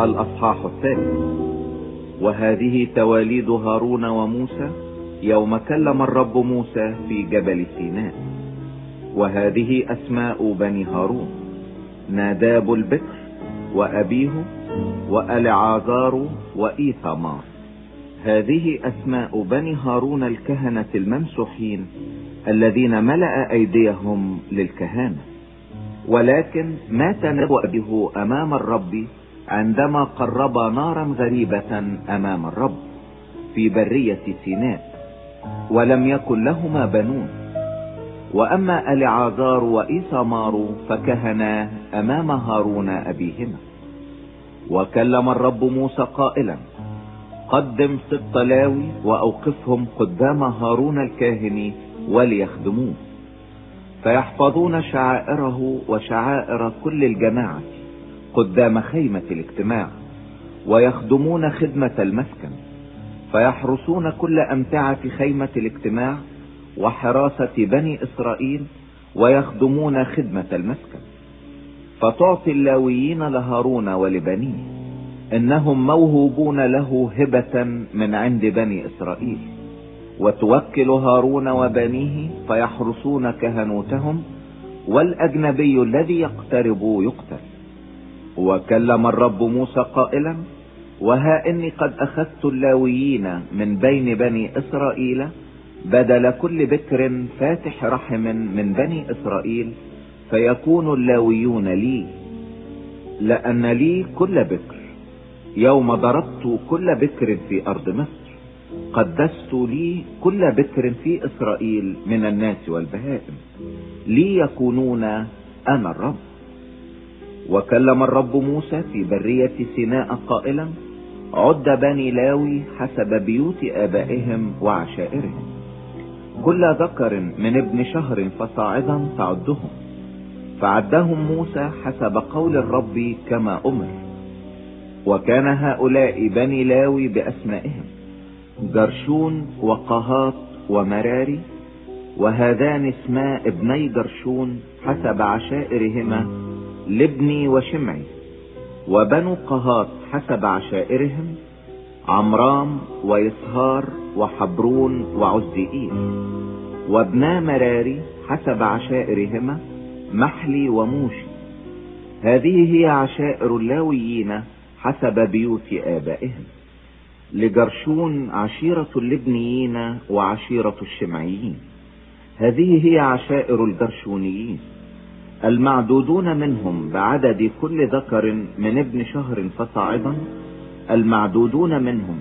الأصحاح 3. وهذه تواليد هارون وموسى يوم كلم الرب موسى في جبل سيناء. وهذه أسماء بني هارون: ناداب البكر وأبيه وألعازار وإيثامار. هذه أسماء بني هارون الكهنة الممسوحين الذين ملأ أيديهم للكهانة. ولكن مات ناداب وأبيه أمام الرب عندما قربا نارا غريبة أمام الرب في برية سيناء، ولم يكن لهما بنون. وأما ألعازار وإيثامار فكهنا أمام هارون أبيهما. وكلم الرب موسى قائلا: قدم 6 لاوي وأوقفهم قدام هارون الكاهن وليخدموه، فيحفظون شعائره وشعائر كل الجماعة قدام خيمة الاجتماع، ويخدمون خدمة المسكن، فيحرسون كل أمتعة خيمة الاجتماع وحراسة بني إسرائيل، ويخدمون خدمة المسكن. فتعطي اللاويين لهارون ولبنيه، إنهم موهوبون له هبة من عند بني إسرائيل. وتوكل هارون وبنيه فيحرسون كهنوتهم، والأجنبي الذي يقترب يقتل. وكلم الرب موسى قائلا: وها إني قد أخذت اللاويين من بين بني إسرائيل بدل كل بكر فاتح رحم من بني إسرائيل، فيكون اللاويون لي، لأن لي كل بكر. يوم ضربت كل بكر في أرض مصر قدست لي كل بكر في إسرائيل من الناس والبهائم، لي يكونون أنا الرب. وكلم الرب موسى في برية سيناء قائلا: عد بني لاوي حسب بيوت آبائهم وعشائرهم، كل ذكر من ابن شهر فصاعدا تعدهم. فعدهم موسى حسب قول الرب كما أمر. وكان هؤلاء بني لاوي بأسمائهم: جرشون وقهات ومراري. وهذان اسماء ابني جرشون حسب عشائرهما لابني وشمعي. وبنو قهات حسب عشائرهم عمرام ويسهار وحبرون وعزئيل. وابنا مراري حسب عشائرهما محلي وموشي. هذه هي عشائر اللاويين حسب بيوت آبائهم. لجرشون عشيرة اللبنيين وعشيرة الشمعيين. هذه هي عشائر الجرشونيين المعدودون منهم بعدد كل ذكر من ابن شهر فصاعدا، المعدودون منهم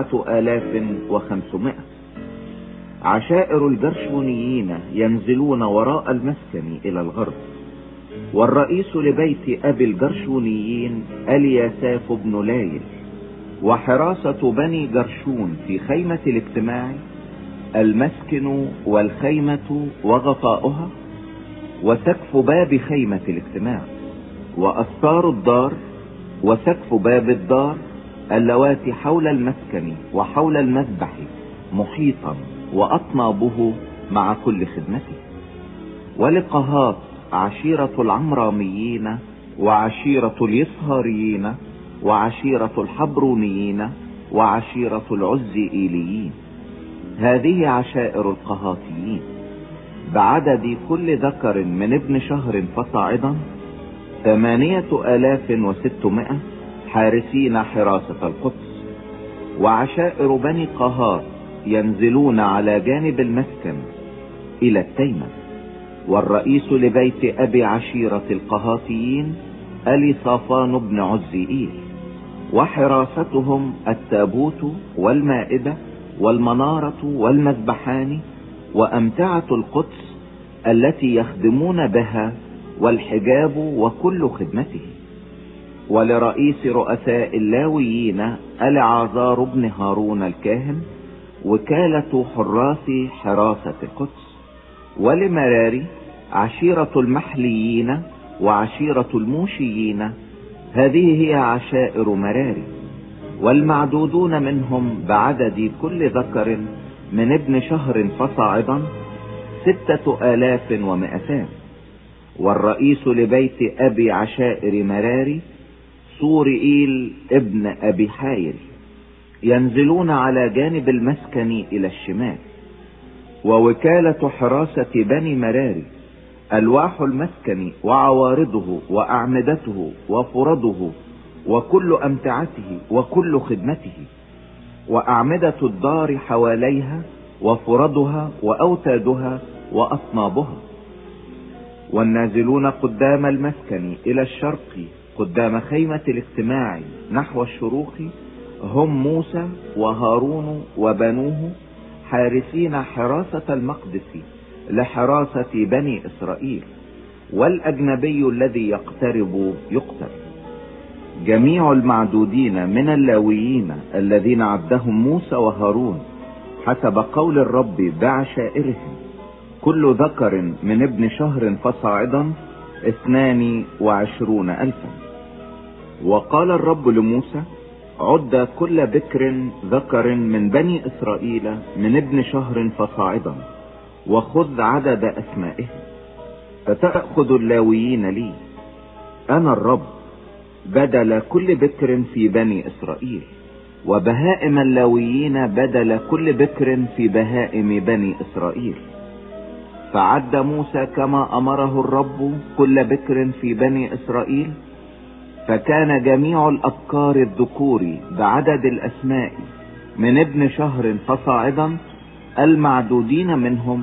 7500. عشائر الجرشونيين ينزلون وراء المسكن إلى الغرب. والرئيس لبيت أبي الجرشونيين الياساف بن لايل. وحراسة بني جرشون في خيمة الاجتماع المسكن والخيمة وغطاؤها، وسقف باب خيمة الاجتماع، وأستار الدار، وسقف باب الدار اللواتي حول المسكن وحول المذبح محيطا، وأطنابه مع كل خدمته. ولقهات عشيرة العمراميين، وعشيرة اليسهاريين، وعشيرة الحبرونيين، وعشيرة العزئيليين. هذه عشائر القهاتيين بعدد كل ذكر من ابن شهر فصاعدا 8600 حارسين حراسة القدس. وعشائر بني قهات ينزلون على جانب المسكن إلى التيمة. والرئيس لبيت أبي عشيرة القهاتيين أليصافان بن عزئيل. وحراستهم التابوت والمائدة والمنارة والمذبحان وأمتعة القدس التي يخدمون بها، والحجاب وكل خدمته. ولرئيس رؤساء اللاويين ألعازار بن هارون الكاهن وكالة حراس حراسة القدس. ولمراري عشيرة المحليين وعشيرة الموشيين. هذه هي عشائر مراري. والمعدودون منهم بعدد كل ذكر من ابن شهر فصاعدا 6200. والرئيس لبيت أبي عشائر مراري صورئيل ابن أبي حايل ينزلون على جانب المسكن إلى الشمال. ووكالة حراسة بني مراري ألواح المسكن وعوارضه وأعمدته وفرضه وكل أمتعته وكل خدمته، وأعمدة الدار حواليها وفرضها وأوتادها وأصنابها. والنازلون قدام المسكن إلى الشرق قدام خيمة الاجتماع نحو الشروق هم موسى وهارون وبنوه حارسين حراسة المقدس لحراسة بني إسرائيل، والأجنبي الذي يقترب يقتل. جميع المعدودين من اللاويين الذين عدهم موسى وهارون حسب قول الرب بعشائرهم كل ذكر من ابن شهر فصاعدا 22,000. وقال الرب لموسى: عد كل بكر ذكر من بني إسرائيل من ابن شهر فصاعدا وخذ عدد أسمائهم، فتأخذ اللاويين لي أنا الرب بدل كل بكر في بني إسرائيل، وبهائم اللاويين بدل كل بكر في بهائم بني إسرائيل. فعد موسى كما أمره الرب كل بكر في بني إسرائيل، فكان جميع الأبكار الذكور بعدد الأسماء من ابن شهر فصاعدا المعدودين منهم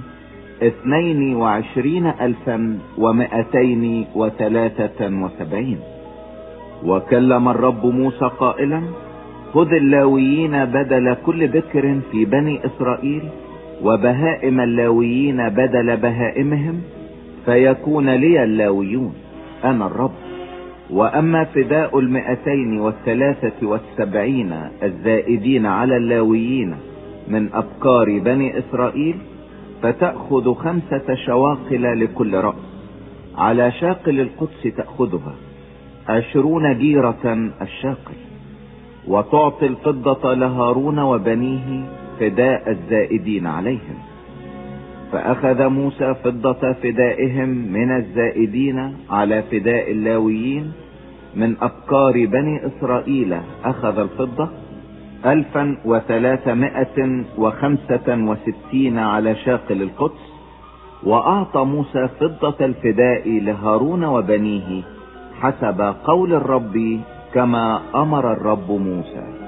22,273. وكلم الرب موسى قائلا: خذ اللاويين بدل كل بكر في بني إسرائيل وبهائم اللاويين بدل بهائمهم، فيكون لي اللاويون أنا الرب. وأما فداء 273 الزائدين على اللاويين من أبكار بني إسرائيل، فتأخذ 5 شواقل لكل رأس، على شاقل القدس تأخذها 20 جيرة الشاقل. وتعطي الفضة لهارون وبنيه فداء الزائدين عليهم. فأخذ موسى فضة فدائهم من الزائدين على فداء اللاويين من أبكار بني إسرائيل، أخذ الفضة 1365 على شاقل القدس. وأعطى موسى فضة الفداء لهارون وبنيه حسب قول الرب كما أمر الرب موسى.